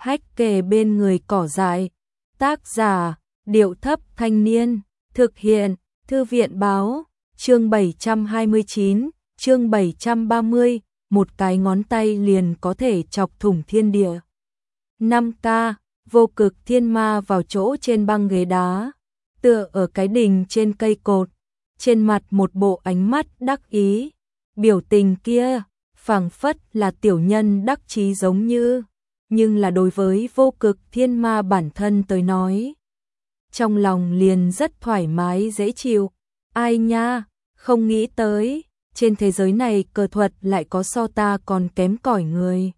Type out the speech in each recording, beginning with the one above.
Hách kề bên người cỏ dại. Tác giả, Điệu Thấp Thanh Niên. Thực hiện, Thư viện Báo. Chương 729, chương 730, một cái ngón tay liền có thể chọc thủng thiên địa. 5K, Vô Cực Thiên Ma vào chỗ trên băng ghế đá, tựa ở cái đỉnh trên cây cột, trên mặt một bộ ánh mắt đắc ý, biểu tình kia, phảng phất là tiểu nhân đắc chí giống như, nhưng là đối với Vô Cực Thiên Ma bản thân tới nói, trong lòng liền rất thoải mái dễ chịu. Ai nha, không nghĩ tới, trên thế giới này cờ thuật lại có so ta còn kém cỏi người.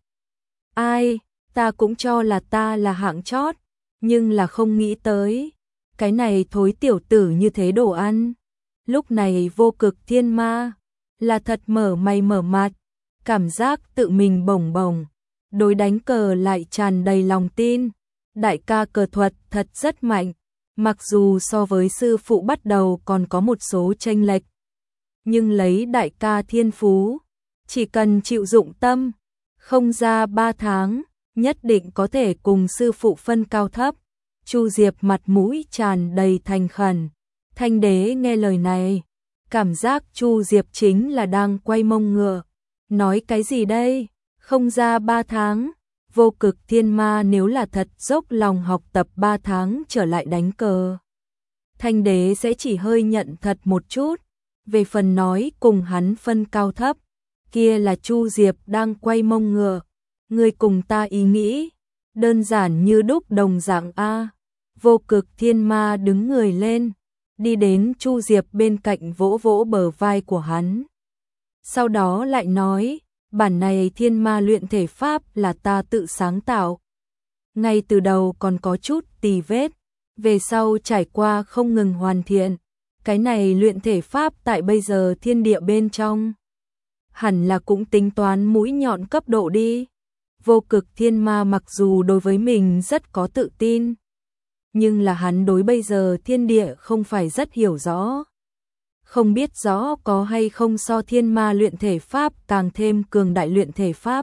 Ai, ta cũng cho là ta là hạng chót, nhưng là không nghĩ tới, cái này thối tiểu tử như thế đồ ăn. Lúc này Vô Cực Thiên Ma là thật mở mày mở mặt, cảm giác tự mình bồng bồng, đối đánh cờ lại tràn đầy lòng tin. Đại ca cờ thuật thật rất mạnh, mặc dù so với sư phụ bắt đầu còn có một số chênh lệch, nhưng lấy đại ca thiên phú, chỉ cần chịu dụng tâm, không ra 3 tháng, nhất định có thể cùng sư phụ phân cao thấp. Chu Diệp mặt mũi tràn đầy thành khẩn. Thanh đế nghe lời này, cảm giác Chu Diệp chính là đang quay mông ngựa. Nói cái gì đây? Không ra 3 tháng, Vô Cực Thiên Ma nếu là thật dốc lòng học tập 3 tháng trở lại đánh cờ, Thanh đế sẽ chỉ hơi nhận thật một chút. Về phần nói cùng hắn phân cao thấp, kia là Chu Diệp đang quay mông ngựa. Người cùng ta ý nghĩ, đơn giản như đúc đồng dạng a. Vô Cực Thiên Ma đứng người lên, đi đến Chu Diệp bên cạnh vỗ vỗ bờ vai của hắn. Sau đó lại nói, bản này Thiên Ma luyện thể pháp là ta tự sáng tạo. Ngay từ đầu còn có chút tì vết, về sau trải qua không ngừng hoàn thiện. Cái này luyện thể pháp tại bây giờ thiên địa bên trong, hẳn là cũng tính toán mũi nhọn cấp độ đi. Vô Cực Thiên Ma mặc dù đối với mình rất có tự tin, nhưng là hắn đối bây giờ thiên địa không phải rất hiểu rõ. Không biết rõ có hay không so Thiên Ma luyện thể pháp càng thêm cường đại luyện thể pháp.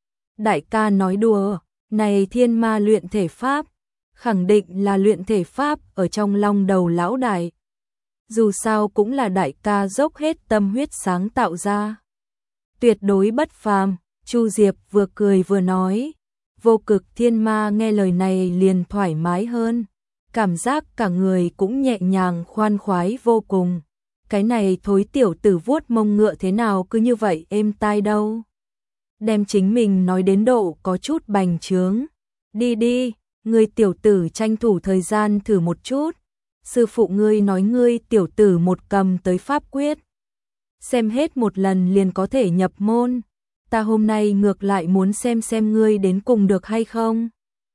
Đại ca nói đùa, này Thiên Ma luyện thể pháp, khẳng định là luyện thể pháp ở trong long đầu lão đại. Dù sao cũng là đại ca dốc hết tâm huyết sáng tạo ra. Tuyệt đối bất phàm. Chu Diệp vừa cười vừa nói. Vô Cực Thiên Ma nghe lời này liền thoải mái hơn, cảm giác cả người cũng nhẹ nhàng khoan khoái vô cùng. Cái này thối tiểu tử vuốt mông ngựa thế nào cứ như vậy êm tai đâu. Đem chính mình nói đến độ có chút bành trướng. Đi đi, ngươi tiểu tử tranh thủ thời gian thử một chút. Sư phụ ngươi nói ngươi tiểu tử một cầm tới pháp quyết, xem hết một lần liền có thể nhập môn. Ta hôm nay ngược lại muốn xem ngươi đến cùng được hay không.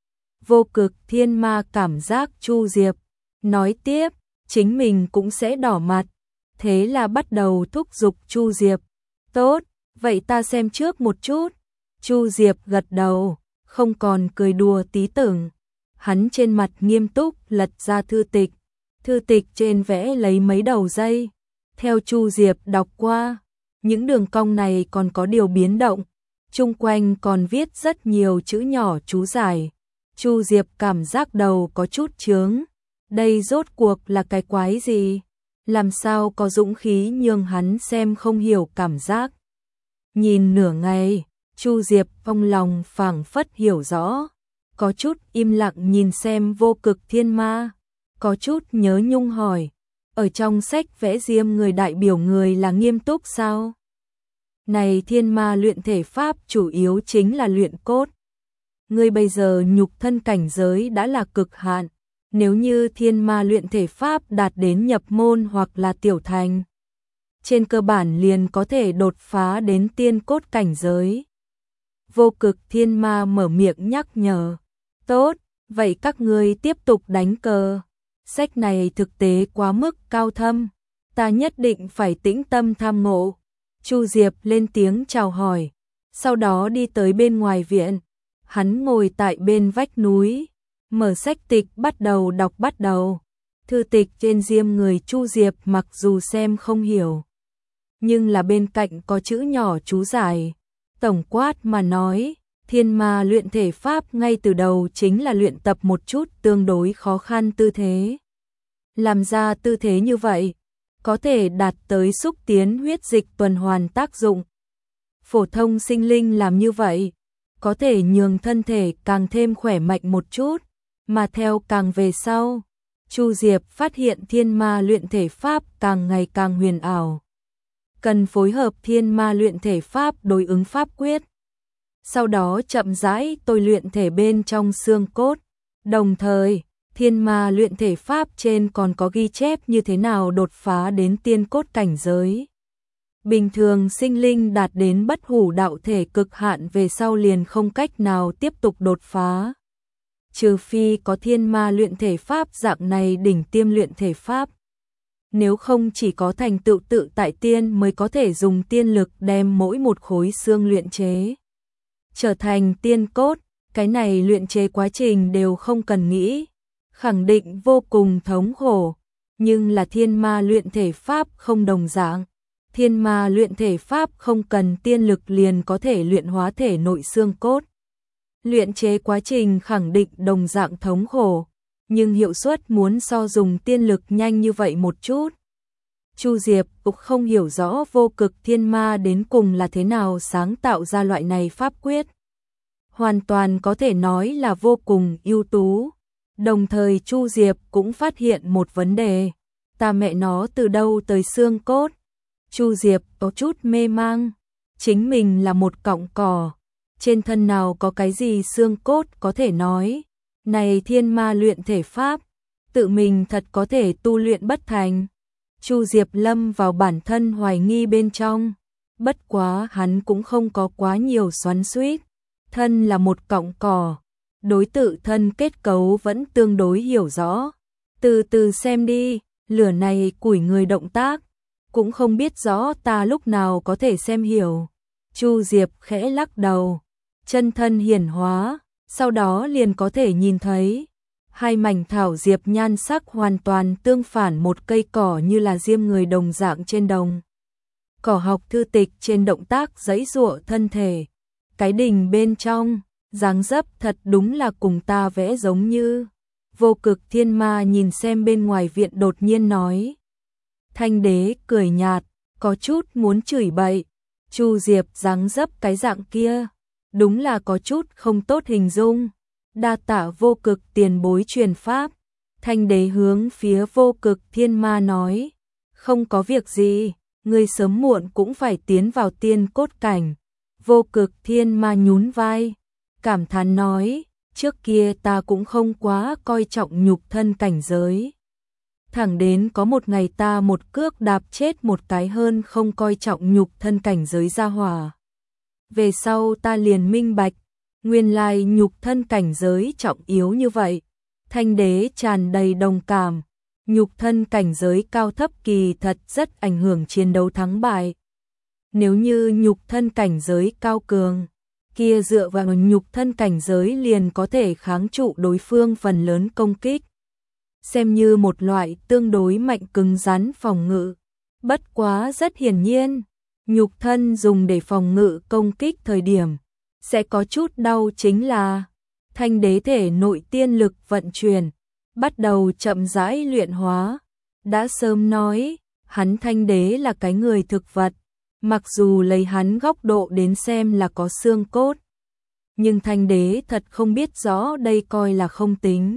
Vô Cực Thiên Ma cảm giác Chu Diệp nói tiếp, chính mình cũng sẽ đỏ mặt. Thế là bắt đầu thúc giục Chu Diệp. Tốt, vậy ta xem trước một chút. Chu Diệp gật đầu, không còn cười đùa tí tưởng. Hắn trên mặt nghiêm túc lật ra thư tịch. Thư tịch trên vẽ lấy mấy đầu dây. Theo Chu Diệp đọc qua, những đường cong này còn có điều biến động, chung quanh còn viết rất nhiều chữ nhỏ chú giải. Chu Diệp cảm giác đầu có chút chướng, đây rốt cuộc là cái quái gì? Làm sao có dũng khí nhường hắn xem không hiểu cảm giác. Nhìn nửa ngày, Chu Diệp trong lòng phảng phất hiểu rõ, có chút im lặng nhìn xem Vô Cực Thiên Ma, có chút nhớ nhung hỏi, ở trong sách vẽ diêm người đại biểu người là nghiêm túc sao? Này Thiên Ma luyện thể pháp chủ yếu chính là luyện cốt. Ngươi bây giờ nhục thân cảnh giới đã là cực hạn, nếu như Thiên Ma luyện thể pháp đạt đến nhập môn hoặc là tiểu thành, trên cơ bản liền có thể đột phá đến tiên cốt cảnh giới. Vô Cực Thiên Ma mở miệng nhắc nhở. Tốt, vậy các ngươi tiếp tục đánh cờ. Sách này thực tế quá mức cao thâm, ta nhất định phải tĩnh tâm tham ngộ. Chu Diệp lên tiếng chào hỏi, sau đó đi tới bên ngoài viện. Hắn ngồi tại bên vách núi, mở sách tịch bắt đầu đọc bắt đầu. Thư tịch trên diêm người Chu Diệp mặc dù xem không hiểu, nhưng là bên cạnh có chữ nhỏ chú giải. Tổng quát mà nói, Thiên ma luyện thể pháp ngay từ đầu chính là luyện tập một chút tương đối khó khăn tư thế. Làm ra tư thế như vậy, có thể đạt tới xúc tiến huyết dịch tuần hoàn tác dụng. Phổ thông sinh linh làm như vậy, có thể nhường thân thể càng thêm khỏe mạnh một chút, mà theo càng về sau, Chu Diệp phát hiện thiên ma luyện thể pháp càng ngày càng huyền ảo. Cần phối hợp thiên ma luyện thể pháp đối ứng pháp quyết. Sau đó chậm rãi tôi luyện thể bên trong xương cốt. Đồng thời, thiên ma luyện thể pháp trên còn có ghi chép như thế nào đột phá đến tiên cốt cảnh giới. Bình thường sinh linh đạt đến bất hủ đạo thể cực hạn về sau liền không cách nào tiếp tục đột phá. Trừ phi có thiên ma luyện thể pháp dạng này đỉnh tiêm luyện thể pháp. Nếu không chỉ có thành tựu tự tại tiên mới có thể dùng tiên lực đem mỗi một khối xương luyện chế trở thành tiên cốt, cái này luyện chế quá trình đều không cần nghĩ, khẳng định vô cùng thống khổ, nhưng là thiên ma luyện thể pháp không đồng dạng. Thiên ma luyện thể pháp không cần tiên lực liền có thể luyện hóa thể nội xương cốt. Luyện chế quá trình khẳng định đồng dạng thống khổ, nhưng hiệu suất muốn so dùng tiên lực nhanh như vậy một chút. Chu Diệp cũng không hiểu rõ vô cực thiên ma đến cùng là thế nào sáng tạo ra loại này pháp quyết. Hoàn toàn có thể nói là vô cùng ưu tú. Đồng thời Chu Diệp cũng phát hiện một vấn đề. Ta mẹ nó từ đâu tới xương cốt? Chu Diệp có chút mê mang. Chính mình là một cọng cỏ. Trên thân nào có cái gì xương cốt có thể nói. Này thiên ma luyện thể pháp. Tự mình thật có thể tu luyện bất thành. Chu Diệp lâm vào bản thân hoài nghi bên trong. Bất quá hắn cũng không có quá nhiều xoắn xuýt. Thân là một cọng cỏ. Đối tự thân kết cấu vẫn tương đối hiểu rõ. Từ từ xem đi, lửa này củi người động tác. Cũng không biết rõ ta lúc nào có thể xem hiểu. Chu Diệp khẽ lắc đầu. Chân thân hiển hóa, sau đó liền có thể nhìn thấy. Hai mảnh thảo diệp nhan sắc hoàn toàn tương phản, một cây cỏ như là diêm người đồng dạng trên đồng. Cỏ học thư tịch trên động tác giãy giụa thân thể. Cái đỉnh bên trong, dáng dấp thật đúng là cùng ta vẽ giống như. Vô cực thiên ma nhìn xem bên ngoài viện đột nhiên nói. Thanh đế cười nhạt, có chút muốn chửi bậy. Chu Diệp dáng dấp cái dạng kia, đúng là có chút không tốt hình dung. Đa tạ vô cực tiền bối truyền pháp. Thanh đế hướng phía vô cực thiên ma nói. Không có việc gì, ngươi sớm muộn cũng phải tiến vào tiên cốt cảnh. Vô cực thiên ma nhún vai, cảm thán nói, trước kia ta cũng không quá coi trọng nhục thân cảnh giới. Thẳng đến có một ngày ta một cước đạp chết một cái hơn không coi trọng nhục thân cảnh giới gia hỏa. Về sau ta liền minh bạch, nguyên lai nhục thân cảnh giới trọng yếu như vậy. Thanh đế tràn đầy đồng cảm, nhục thân cảnh giới cao thấp kỳ thật rất ảnh hưởng chiến đấu thắng bại. Nếu như nhục thân cảnh giới cao cường, kia dựa vào nhục thân cảnh giới liền có thể kháng trụ đối phương phần lớn công kích. Xem như một loại tương đối mạnh cứng rắn phòng ngự. Bất quá rất hiển nhiên, nhục thân dùng để phòng ngự công kích thời điểm, sẽ có chút đau chính là thanh đế thể nội tiên lực vận chuyển, bắt đầu chậm rãi luyện hóa. Đã sớm nói, hắn thanh đế là cái người thực vật. Mặc dù lấy hắn góc độ đến xem là có xương cốt, nhưng thanh đế thật không biết rõ đây coi là không tính.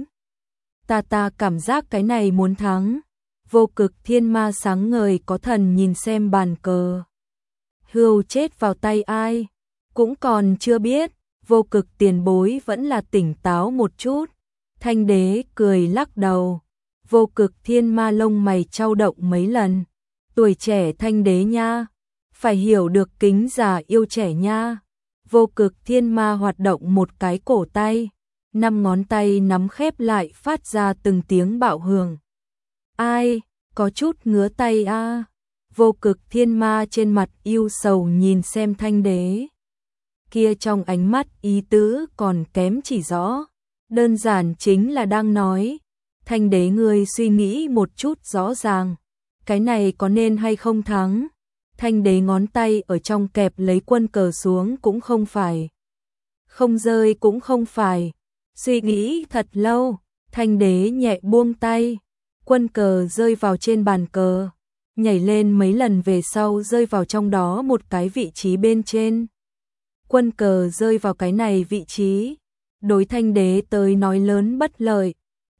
Ta cảm giác cái này muốn thắng. Vô cực thiên ma sáng ngời có thần nhìn xem bàn cờ. Hưu chết vào tay ai? Cũng còn chưa biết. Vô cực tiền bối vẫn là tỉnh táo một chút. Thanh đế cười lắc đầu. Vô cực thiên ma lông mày chau động mấy lần. Tuổi trẻ thanh đế nha. Phải hiểu được kính già yêu trẻ nha. Vô cực thiên ma hoạt động một cái cổ tay. 5 ngón tay nắm khép lại phát ra từng tiếng bạo hưởng. Ai, có chút ngứa tay a. Vô cực thiên ma trên mặt yêu sầu nhìn xem thanh đế. Kia trong ánh mắt ý tứ còn kém chỉ rõ. Đơn giản chính là đang nói. Thanh đế ngươi suy nghĩ một chút rõ ràng. Cái này có nên hay không thắng? Thanh đế ngón tay ở trong kẹp lấy quân cờ xuống cũng không phải không rơi cũng không phải. Suy nghĩ thật lâu, Thanh đế nhẹ buông tay, quân cờ rơi vào trên bàn cờ, nhảy lên mấy lần về sau rơi vào trong đó một cái vị trí bên trên. Quân cờ rơi vào cái này vị trí, đối Thanh đế tới nói lớn bất lợi.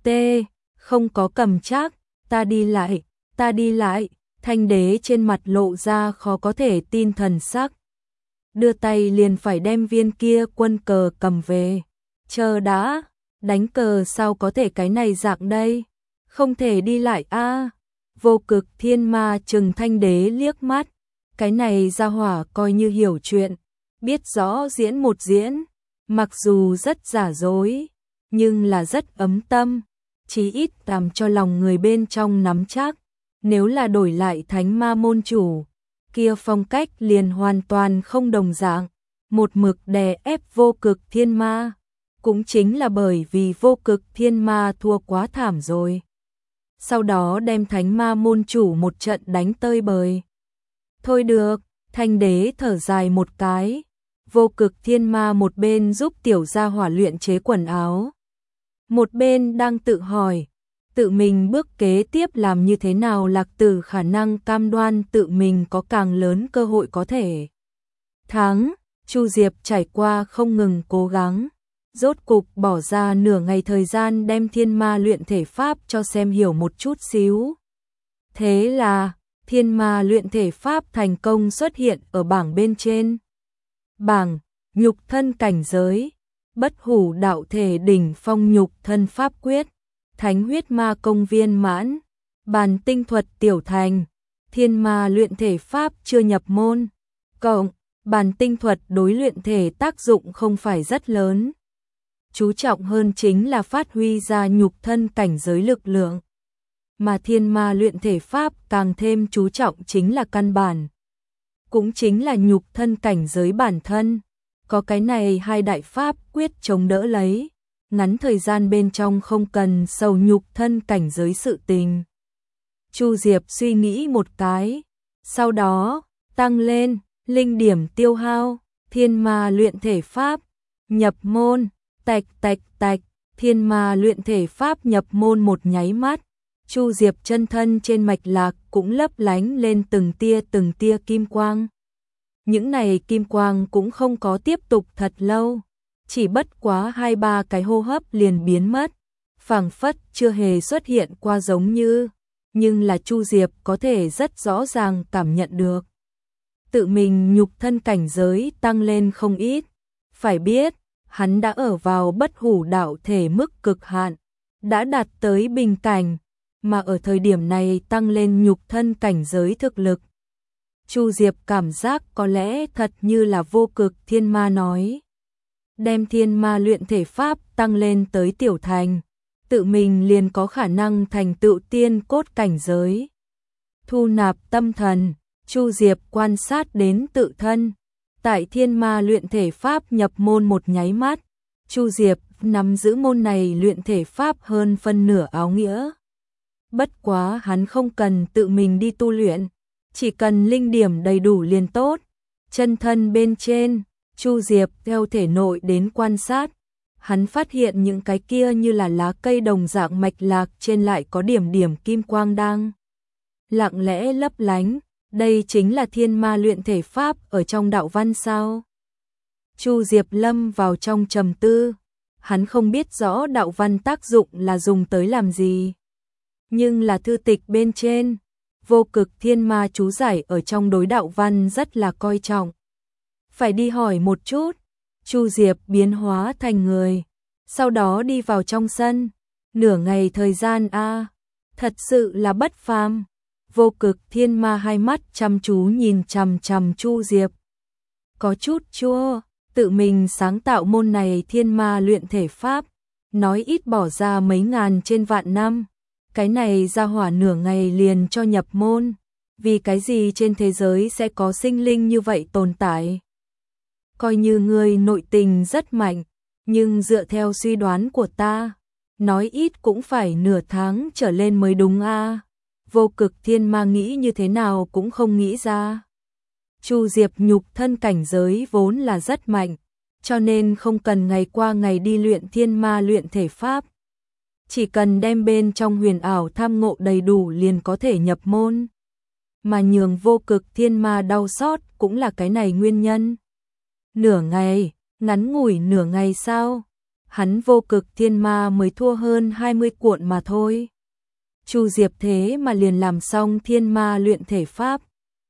Không có cầm chắc, ta đi lại, Thanh đế trên mặt lộ ra khó có thể tin thần sắc. Đưa tay liền phải đem viên kia quân cờ cầm về. Chờ đã, đánh cờ sao có thể cái này dạng đây? Không thể đi lại a. Vô Cực Thiên Ma trừng Thanh đế liếc mắt, cái này ra hỏa coi như hiểu chuyện, biết rõ diễn một diễn, mặc dù rất giả dối, nhưng là rất ấm tâm, chí ít làm cho lòng người bên trong nắm chắc. Nếu là đổi lại Thánh Ma môn chủ, kia phong cách liền hoàn toàn không đồng dạng, một mực đè ép Vô Cực Thiên Ma, cũng chính là bởi vì Vô Cực Thiên Ma thua quá thảm rồi. Sau đó đem Thánh Ma môn chủ một trận đánh tơi bời. Thôi được, Thanh đế thở dài một cái, Vô Cực Thiên Ma một bên giúp tiểu gia hỏa luyện chế quần áo, một bên đang tự hỏi, tự mình bước kế tiếp làm như thế nào Lạc Tử khả năng cam đoan tự mình có càng lớn cơ hội có thể thắng. Chu Diệp trải qua không ngừng cố gắng, rốt cục bỏ ra nửa ngày thời gian đem Thiên Ma luyện thể pháp cho xem hiểu một chút xíu. Thế là, Thiên Ma luyện thể pháp thành công xuất hiện ở bảng bên trên. Bảng, nhục thân cảnh giới, Bất Hủ đạo thể đỉnh phong nhục thân pháp quyết, Thánh huyết ma công viên mãn, Bàn tinh thuật tiểu thành, Thiên Ma luyện thể pháp chưa nhập môn, cộng Bàn tinh thuật đối luyện thể tác dụng không phải rất lớn. Chú trọng hơn chính là phát huy ra nhục thân cảnh giới lực lượng. Mà Thiên Ma luyện thể pháp càng thêm chú trọng chính là căn bản, cũng chính là nhục thân cảnh giới bản thân. Có cái này hai đại pháp quyết chống đỡ lấy, ngắn thời gian bên trong không cần sầu nhục thân cảnh giới sự tình. Chu Diệp suy nghĩ một cái, sau đó tăng lên linh điểm tiêu hao, Thiên Ma luyện thể pháp nhập môn, tạch, Thiên Ma luyện thể pháp nhập môn một nháy mắt, Chu Diệp chân thân trên mạch lạc cũng lấp lánh lên từng tia kim quang. Những này kim quang cũng không có tiếp tục thật lâu, chỉ bất quá 2-3 cái hô hấp liền biến mất, phảng phất chưa hề xuất hiện qua giống như, nhưng là Chu Diệp có thể rất rõ ràng cảm nhận được. Tự mình nhục thân cảnh giới tăng lên không ít, phải biết, hắn đã ở vào Bất Hủ đạo thể mức cực hạn, đã đạt tới bình cảnh, mà ở thời điểm này tăng lên nhục thân cảnh giới thực lực. Chu Diệp cảm giác có lẽ thật như là Vô Cực Thiên Ma nói, đem Thiên Ma luyện thể pháp tăng lên tới tiểu thành, tự mình liền có khả năng thành tựu tiên cốt cảnh giới. Thu nạp tâm thần, Chu Diệp quan sát đến tự thân, tại Thiên Ma luyện thể pháp nhập môn một nháy mắt, Chu Diệp nắm giữ môn này luyện thể pháp hơn phân nửa áo nghĩa. Bất quá hắn không cần tự mình đi tu luyện, chỉ cần linh điểm đầy đủ liền tốt. Chân thân bên trên, Chu Diệp theo thể nội đến quan sát, hắn phát hiện những cái kia như là lá cây đồng dạng mạch lạc trên lại có điểm kim quang đang lặng lẽ lấp lánh, đây chính là Thiên Ma luyện thể pháp ở trong đạo văn sao? Chu Diệp lâm vào trong trầm tư, hắn không biết rõ đạo văn tác dụng là dùng tới làm gì, nhưng là thư tịch bên trên, Vô Cực Thiên Ma chú giải ở trong đối đạo văn rất là coi trọng. Phải đi hỏi một chút. Chu Diệp biến hóa thành người, sau đó đi vào trong sân. Nửa ngày thời gian thật sự là bất phàm. Vô Cực Thiên Ma hai mắt chăm chú nhìn chằm chằm Chu Diệp. Có chút chua, tự mình sáng tạo môn này Thiên Ma luyện thể pháp, nói ít bỏ ra mấy ngàn trên vạn năm. Cái này ra hỏa nửa ngày liền cho nhập môn, vì cái gì trên thế giới sẽ có sinh linh như vậy tồn tại? Coi như người nội tình rất mạnh, nhưng dựa theo suy đoán của ta, nói ít cũng phải nửa tháng trở lên mới đúng a. Vô Cực Thiên Ma nghĩ như thế nào cũng không nghĩ ra. Chu Diệp nhục thân cảnh giới vốn là rất mạnh, cho nên không cần ngày qua ngày đi luyện thiên ma luyện thể pháp. Chỉ cần đem bên trong huyền ảo tham ngộ đầy đủ liền có thể nhập môn. Mà nhường Vô Cực Thiên Ma đau xót cũng là cái này nguyên nhân. Nửa ngày, ngắn ngủi nửa ngày sao? Hắn Vô Cực Thiên Ma mới thua hơn 20 cuộn mà thôi. Chu Diệp thế mà liền làm xong thiên ma luyện thể pháp.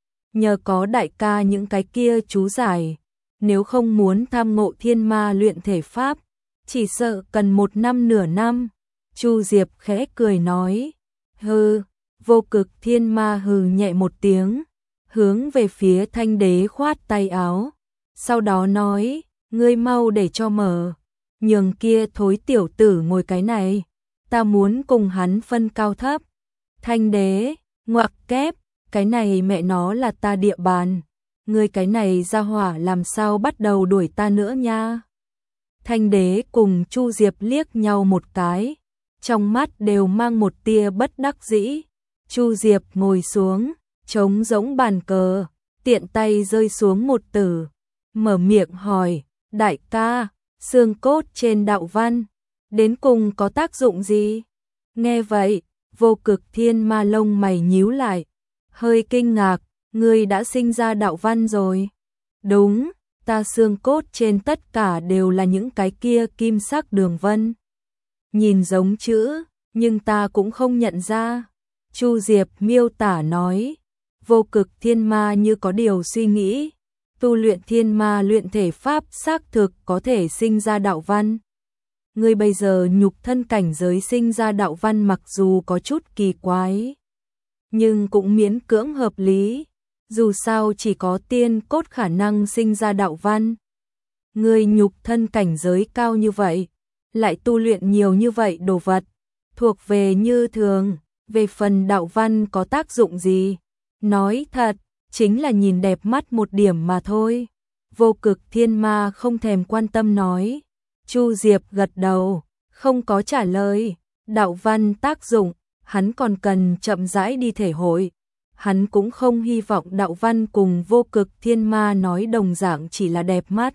Nhờ có đại ca những cái kia chú giải, nếu không muốn tham ngộ thiên ma luyện thể pháp, chỉ sợ cần 1 năm nửa năm. Chu Diệp khẽ cười nói, hừ. Vô Cực Thiên Ma hừ nhẹ một tiếng, hướng về phía Thanh Đế khoát tay áo, sau đó nói, ngươi mau để cho mở, nhường kia thối tiểu tử ngồi cái này, ta muốn cùng hắn phân cao thấp. Thanh Đế, ngoặc kép, cái này mẹ nó là ta địa bàn, ngươi cái này ra hỏa làm sao bắt đầu đuổi ta nữa nha. Thanh Đế cùng Chu Diệp liếc nhau một cái, trong mắt đều mang một tia bất đắc dĩ. Chu Diệp ngồi xuống, trống rỗng bàn cờ, tiện tay rơi xuống một tử, mở miệng hỏi, đại ca, xương cốt trên đạo văn, đến cùng có tác dụng gì? Nghe vậy, Vô Cực Thiên Ma lông mày nhíu lại, hơi kinh ngạc, ngươi đã sinh ra đạo văn rồi. Đúng, ta xương cốt trên tất cả đều là những cái kia kim sắc đường vân. Nhìn giống chữ, nhưng ta cũng không nhận ra. Chu Diệp miêu tả nói, Vô Cực Thiên Ma như có điều suy nghĩ, tu luyện thiên ma luyện thể pháp xác thực có thể sinh ra đạo văn. Ngươi bây giờ nhục thân cảnh giới sinh ra đạo văn mặc dù có chút kỳ quái, nhưng cũng miễn cưỡng hợp lý, dù sao chỉ có tiên cốt khả năng sinh ra đạo văn. Ngươi nhục thân cảnh giới cao như vậy, lại tu luyện nhiều như vậy đồ vật, thuộc về như thường. Về phần đạo văn có tác dụng gì? Nói thật, chính là nhìn đẹp mắt một điểm mà thôi. Vô Cực Thiên Ma không thèm quan tâm nói. Chu Diệp gật đầu, không có trả lời. Đạo văn tác dụng, hắn còn cần chậm rãi đi thể hội. Hắn cũng không hy vọng đạo văn cùng Vô Cực Thiên Ma nói đồng dạng chỉ là đẹp mắt.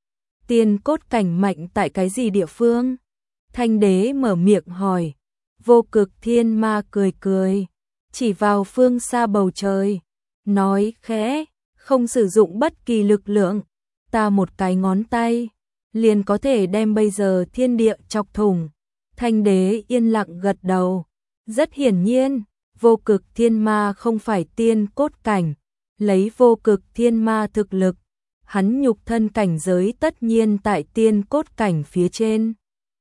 Tiên cốt cảnh mạnh tại cái gì địa phương? Thanh Đế mở miệng hỏi. Vô Cực Thiên Ma cười cười, chỉ vào phương xa bầu trời, nói khẽ, không sử dụng bất kỳ lực lượng, ta một cái ngón tay, liền có thể đem bây giờ thiên địa chọc thủng. Thanh Đế yên lặng gật đầu, rất hiển nhiên, Vô Cực Thiên Ma không phải tiên cốt cảnh, lấy Vô Cực Thiên Ma thực lực, hắn nhục thân cảnh giới tất nhiên tại tiên cốt cảnh phía trên.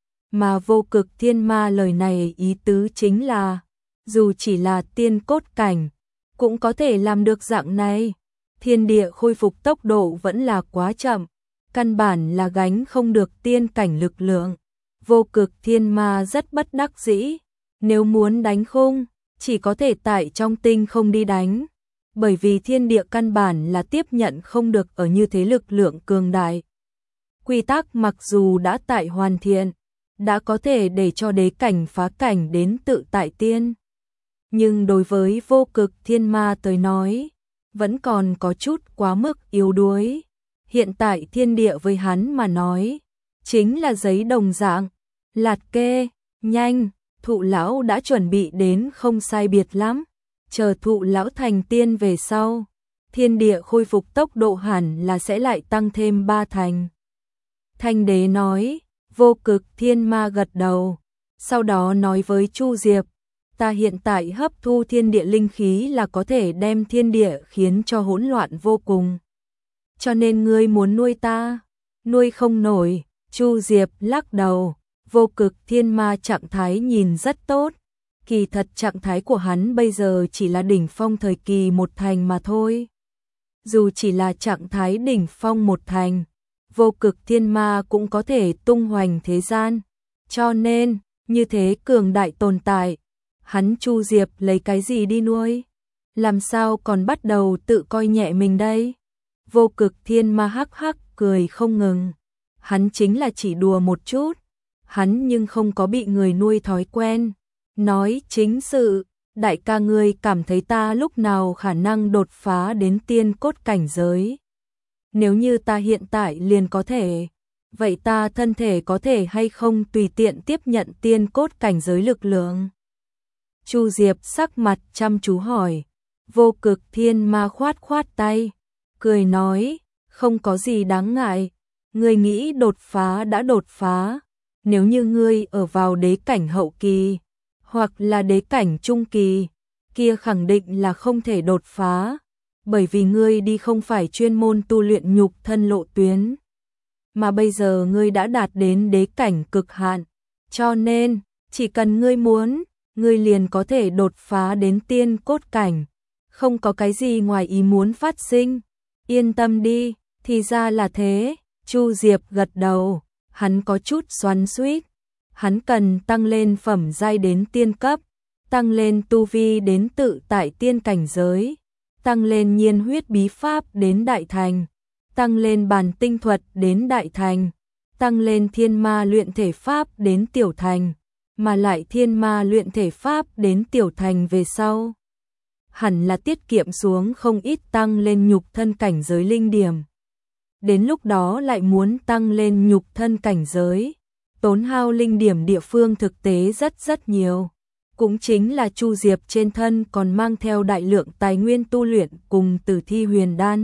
Mà Vô Cực Thiên Ma lời này ý tứ chính là, dù chỉ là tiên cốt cảnh, cũng có thể làm được dạng này. Thiên địa khôi phục tốc độ vẫn là quá chậm, căn bản là gánh không được tiên cảnh lực lượng. Vô Cực Thiên Ma rất bất đắc dĩ, nếu muốn đánh khung, chỉ có thể tại trong tinh không đi đánh, bởi vì thiên địa căn bản là tiếp nhận không được ở như thế lực lượng cường đại. Quy tắc mặc dù đã tại hoàn thiện, đã có thể để cho đế cảnh phá cảnh đến tự tại tiên. Nhưng đối với Vô Cực Thiên Ma tới nói, vẫn còn có chút quá mức yếu đuối. Hiện tại thiên địa với hắn mà nói, chính là giấy đồng dạng, lạt kê, nhanh, Thụ lão đã chuẩn bị đến không sai biệt lắm. Chờ Thụ lão thành tiên về sau, thiên địa khôi phục tốc độ hẳn là sẽ lại tăng thêm 3 thành. Thanh Đế nói. Vô Cực Thiên Ma gật đầu, sau đó nói với Chu Diệp, ta hiện tại hấp thu thiên địa linh khí là có thể đem thiên địa khiến cho hỗn loạn vô cùng. Cho nên ngươi muốn nuôi ta, nuôi không nổi. Chu Diệp lắc đầu, Vô Cực Thiên Ma trạng thái nhìn rất tốt, kỳ thật trạng thái của hắn bây giờ chỉ là đỉnh phong thời kỳ 1 thành mà thôi. Dù chỉ là trạng thái đỉnh phong 1 thành, Vô Cực Thiên Ma cũng có thể tung hoành thế gian, cho nên, như thế cường đại tồn tại, hắn Chu Diệp lấy cái gì đi nuôi? Làm sao còn bắt đầu tự coi nhẹ mình đây? Vô Cực Thiên Ma hắc hắc cười không ngừng, hắn chính là chỉ đùa một chút, hắn nhưng không có bị người nuôi thói quen, nói chính sự, đại ca ngươi cảm thấy ta lúc nào khả năng đột phá đến tiên cốt cảnh giới? Nếu như ta hiện tại liền có thể, vậy ta thân thể có thể hay không tùy tiện tiếp nhận tiên cốt cảnh giới lực lượng? Chu Diệp sắc mặt chăm chú hỏi. Vô Cực Thiên Ma khoát khoát tay, cười nói, không có gì đáng ngại, ngươi nghĩ đột phá đã đột phá, nếu như ngươi ở vào đế cảnh hậu kỳ, hoặc là đế cảnh trung kỳ, kia khẳng định là không thể đột phá, bởi vì ngươi đi không phải chuyên môn tu luyện nhục thân lộ tuyến, mà bây giờ ngươi đã đạt đến đế cảnh cực hạn, cho nên, chỉ cần ngươi muốn, ngươi liền có thể đột phá đến tiên cốt cảnh, không có cái gì ngoài ý muốn phát sinh, yên tâm đi, thì ra là thế, Chu Diệp gật đầu, hắn có chút xoắn xuýt, hắn cần tăng lên phẩm giai đến tiên cấp, tăng lên tu vi đến tự tại tiên cảnh giới, tăng lên nhiên huyết bí pháp đến đại thành, tăng lên bản tinh thuật đến đại thành, tăng lên thiên ma luyện thể pháp đến tiểu thành, mà lại thiên ma luyện thể pháp đến tiểu thành về sau. Hẳn là tiết kiệm xuống không ít tăng lên nhục thân cảnh giới linh điểm. Đến lúc đó lại muốn tăng lên nhục thân cảnh giới, tốn hao linh điểm địa phương thực tế rất nhiều. Cũng chính là Chu Diệp trên thân còn mang theo đại lượng tài nguyên tu luyện cùng Tử Thi Huyền Đan.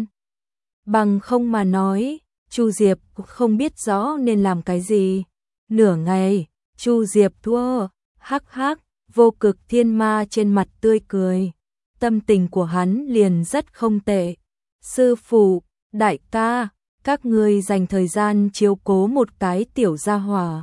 Bằng không mà nói, Chu Diệp cũng không biết rõ nên làm cái gì. Nửa ngày, Chu Diệp thua, hắc hắc, Vô Cực Thiên Ma trên mặt tươi cười. Tâm tình của hắn liền rất không tệ. Sư phụ, đại ca, các ngươi dành thời gian chiếu cố một cái tiểu gia hỏa.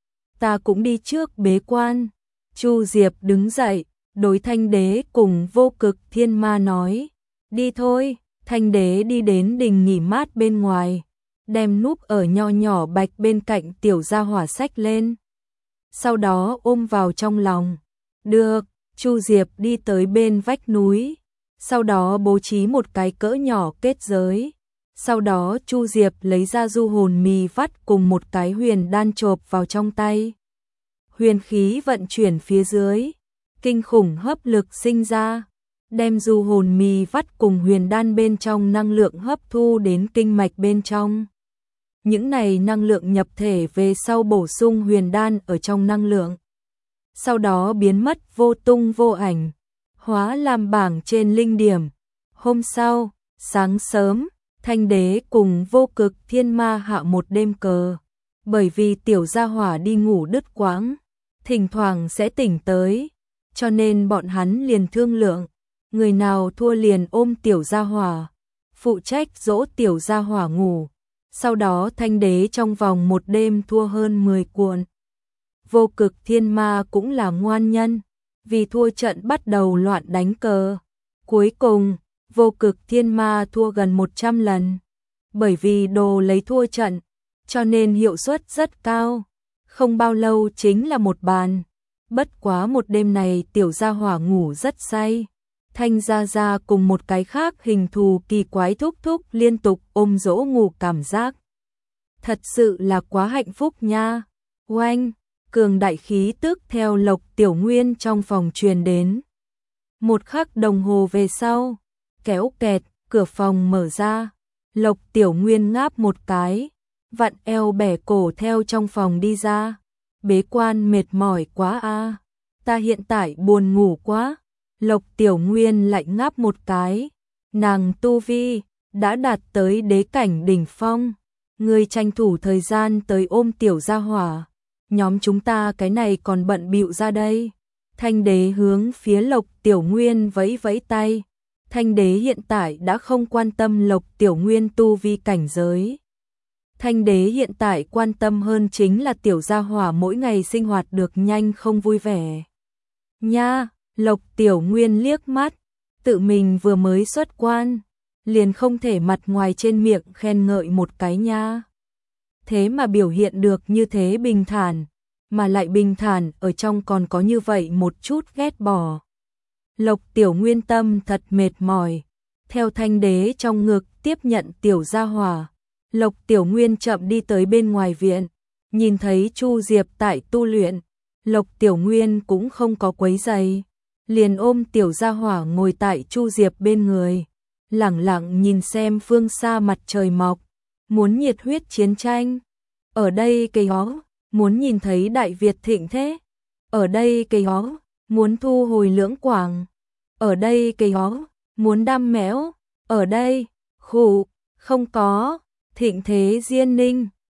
Ta cũng đi trước bế quan. Chu Diệp đứng dậy, đối Thanh Đế cùng Vô Cực Thiên Ma nói. Đi thôi, Thanh Đế đi đến đình nghỉ mát bên ngoài, đem núp ở nho nhỏ bạch bên cạnh tiểu gia hỏa xách lên. Sau đó ôm vào trong lòng. Được. Chu Diệp đi tới bên vách núi, sau đó bố trí một cái cỡ nhỏ kết giới. Sau đó Chu Diệp lấy ra du hồn mì vắt cùng một cái huyền đan chộp vào trong tay. Huyền khí vận chuyển phía dưới, kinh khủng hấp lực sinh ra, đem du hồn mì vắt cùng huyền đan bên trong năng lượng hấp thu đến kinh mạch bên trong. Những này năng lượng nhập thể về sau bổ sung huyền đan ở trong năng lượng. Sau đó biến mất vô tung vô ảnh, hóa làm bảng trên linh điểm. Hôm sau, sáng sớm, Thanh Đế cùng Vô Cực Thiên Ma hạ một đêm cờ, bởi vì tiểu gia hỏa đi ngủ đứt quãng, thỉnh thoảng sẽ tỉnh tới, cho nên bọn hắn liền thương lượng, người nào thua liền ôm tiểu gia hỏa, phụ trách dỗ tiểu gia hỏa ngủ. Sau đó Thanh Đế trong vòng một đêm thua hơn 10 cuộn. Vô Cực Thiên Ma cũng là ngoan nhân, vì thua trận bắt đầu loạn đánh cờ. Cuối cùng, Vô Cực Thiên Ma thua gần 100 lần. Bởi vì đồ lấy thua trận, cho nên hiệu suất rất cao. Không bao lâu chính là một bàn. Bất quá một đêm này tiểu gia hỏa ngủ rất say. Thanh Gia Gia cùng một cái khác hình thù kỳ quái thúc thúc liên tục ôm dỗ ngủ cảm giác. Thật sự là quá hạnh phúc nha. Oanh! Cường đại khí tức theo Lộc Tiểu Nguyên trong phòng truyền đến. Một khắc đồng hồ về sau, kéo kẹt, cửa phòng mở ra. Lộc Tiểu Nguyên ngáp một cái, vặn eo bẻ cổ theo trong phòng đi ra. Bế quan mệt mỏi quá a, ta hiện tại buồn ngủ quá. Lộc Tiểu Nguyên lại ngáp một cái, nàng tu vi đã đạt tới đế cảnh đỉnh phong, ngươi tranh thủ thời gian tới ôm tiểu gia hỏa. Nhóm chúng ta cái này còn bận bịu ra đây. Thanh Đế hướng phía Lộc Tiểu Nguyên vẫy vẫy tay. Thanh Đế hiện tại đã không quan tâm Lộc Tiểu Nguyên tu vi cảnh giới. Thanh Đế hiện tại quan tâm hơn chính là tiểu gia hỏa mỗi ngày sinh hoạt được nhanh không vui vẻ. Nha, Lộc Tiểu Nguyên liếc mắt, tự mình vừa mới xuất quan, liền không thể mặt ngoài trên miệng khen ngợi một cái nha. Thế mà biểu hiện được như thế bình thản, mà lại bình thản ở trong còn có như vậy một chút ghét bỏ. Lộc Tiểu Nguyên tâm thật mệt mỏi, theo Thanh Đế trong ngực tiếp nhận tiểu gia hỏa. Lộc Tiểu Nguyên chậm đi tới bên ngoài viện, nhìn thấy Chu Diệp tại tu luyện, Lộc Tiểu Nguyên cũng không có quấy rầy, liền ôm tiểu gia hỏa ngồi tại Chu Diệp bên người, lẳng lặng nhìn xem phương xa mặt trời mọc, muốn nhiệt huyết chiến tranh. ở đây cây ó, muốn nhìn thấy Đại Việt thịnh thế. Ở đây cây ó, muốn thu hồi Lưỡng Quảng. Ở đây cây ó, muốn đam mẽo. Ở đây, khụ, không có, thịnh thế Diên Ninh.